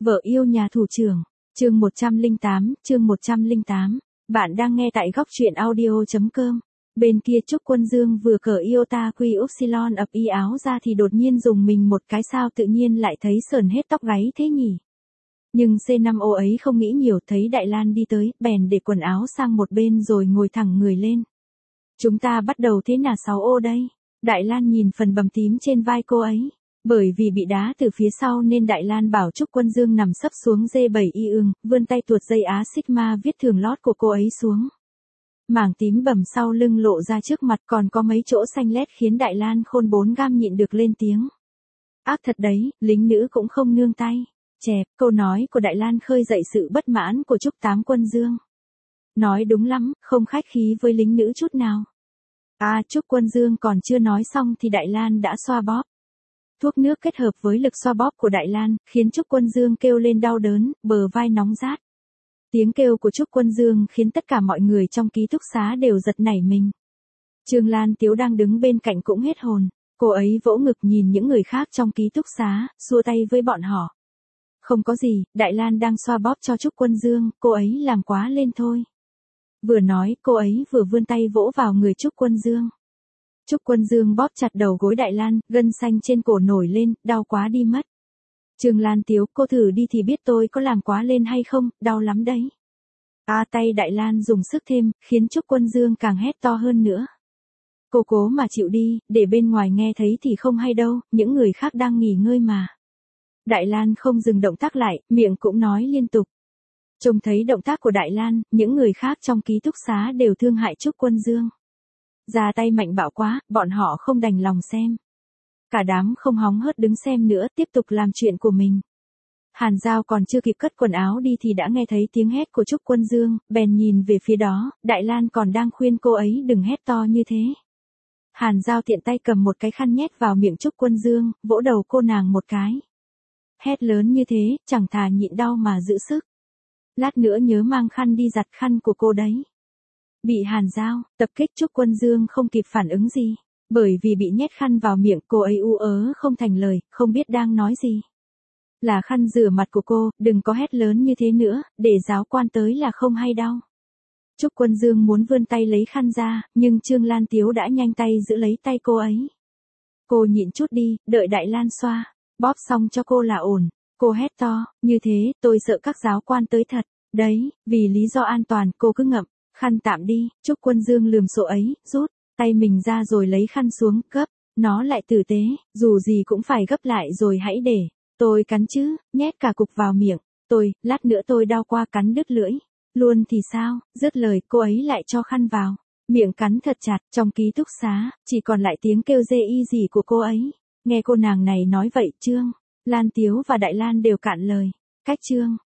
Vợ yêu nhà thủ trưởng, chương 108, bạn đang nghe tại góc truyện audio.com. Bên kia Trúc Quân Dương vừa cởi iota quy upsilon ập y áo ra thì đột nhiên dùng mình một cái, sao tự nhiên lại thấy sởn hết tóc gáy thế nhỉ. Nhưng C5O ấy không nghĩ nhiều, thấy Đại Lan đi tới, bèn để quần áo sang một bên rồi ngồi thẳng người lên. Chúng ta bắt đầu thế nào 6O đây? Đại Lan nhìn phần bầm tím trên vai cô ấy. Bởi vì bị đá từ phía sau nên Đại Lan bảo Trúc Quân Dương nằm sấp xuống D7Y vươn tay tuột dây á sigma viết thường lót của cô ấy xuống. Mảng tím bầm sau lưng lộ ra trước mặt, còn có mấy chỗ xanh lét khiến Đại Lan khôn 4 gam nhịn được lên tiếng. Ác thật đấy, lính nữ cũng không nương tay. Chẹp, câu nói của Đại Lan khơi dậy sự bất mãn của Trúc Tám Quân Dương. Nói đúng lắm, không khách khí với lính nữ chút nào. Trúc Quân Dương còn chưa nói xong thì Đại Lan đã xoa bóp. Thuốc nước kết hợp với lực xoa bóp của Đại Lan, khiến Trúc Quân Dương kêu lên đau đớn, bờ vai nóng rát. Tiếng kêu của Trúc Quân Dương khiến tất cả mọi người trong ký túc xá đều giật nảy mình. Trương Lan Tiếu đang đứng bên cạnh cũng hết hồn, cô ấy vỗ ngực nhìn những người khác trong ký túc xá, xua tay với bọn họ. Không có gì, Đại Lan đang xoa bóp cho Trúc Quân Dương, cô ấy làm quá lên thôi. Vừa nói, cô ấy vừa vươn tay vỗ vào người Trúc Quân Dương. Trúc Quân Dương bóp chặt đầu gối Đại Lan, gân xanh trên cổ nổi lên, đau quá đi mất. Trương Lan Tiếu, cô thử đi thì biết tôi có làm quá lên hay không, đau lắm đấy. Tay Đại Lan dùng sức thêm, khiến Trúc Quân Dương càng hét to hơn nữa. Cô cố mà chịu đi, để bên ngoài nghe thấy thì không hay đâu, những người khác đang nghỉ ngơi mà. Đại Lan không dừng động tác lại, miệng cũng nói liên tục. Trông thấy động tác của Đại Lan, những người khác trong ký túc xá đều thương hại Trúc Quân Dương. Ra tay mạnh bạo quá, bọn họ không đành lòng xem. Cả đám không hóng hớt đứng xem nữa, tiếp tục làm chuyện của mình. Hàn Giao còn chưa kịp cất quần áo đi thì đã nghe thấy tiếng hét của Trúc Quân Dương, bèn nhìn về phía đó, Đại Lan còn đang khuyên cô ấy đừng hét to như thế. Hàn Giao tiện tay cầm một cái khăn nhét vào miệng Trúc Quân Dương, vỗ đầu cô nàng một cái. Hét lớn như thế, chẳng thà nhịn đau mà giữ sức. Lát nữa nhớ mang khăn đi giặt khăn của cô đấy. Bị Hàn Giao tập kích, Trúc Quân Dương không kịp phản ứng gì, bởi vì bị nhét khăn vào miệng, cô ấy ú ớ không thành lời, không biết đang nói gì. Là khăn rửa mặt của cô, đừng có hét lớn như thế nữa, để giáo quan tới là không hay đâu. Trúc Quân Dương muốn vươn tay lấy khăn ra, nhưng Trương Lan Tiếu đã nhanh tay giữ lấy tay cô ấy. Cô nhịn chút đi, đợi Đại Lan xoa bóp xong cho cô là ổn. Cô hét to, như thế, tôi sợ các giáo quan tới thật. Đấy, vì lý do an toàn, cô cứ ngậm khăn tạm đi. Trúc Quân Dương lườm sổ ấy, rút tay mình ra rồi lấy khăn xuống, gấp nó lại tử tế, dù gì cũng phải gấp lại rồi hãy để tôi cắn chứ, nhét cả cục vào miệng. Lát nữa tôi đau qua cắn đứt lưỡi luôn thì sao? Dứt lời, cô ấy lại cho khăn vào miệng cắn thật chặt. Trong ký túc xá chỉ còn lại tiếng kêu dê y gì của cô ấy. Nghe cô nàng này nói vậy, Trương Lan Tiếu và Đại Lan đều cạn lời. Cách Trương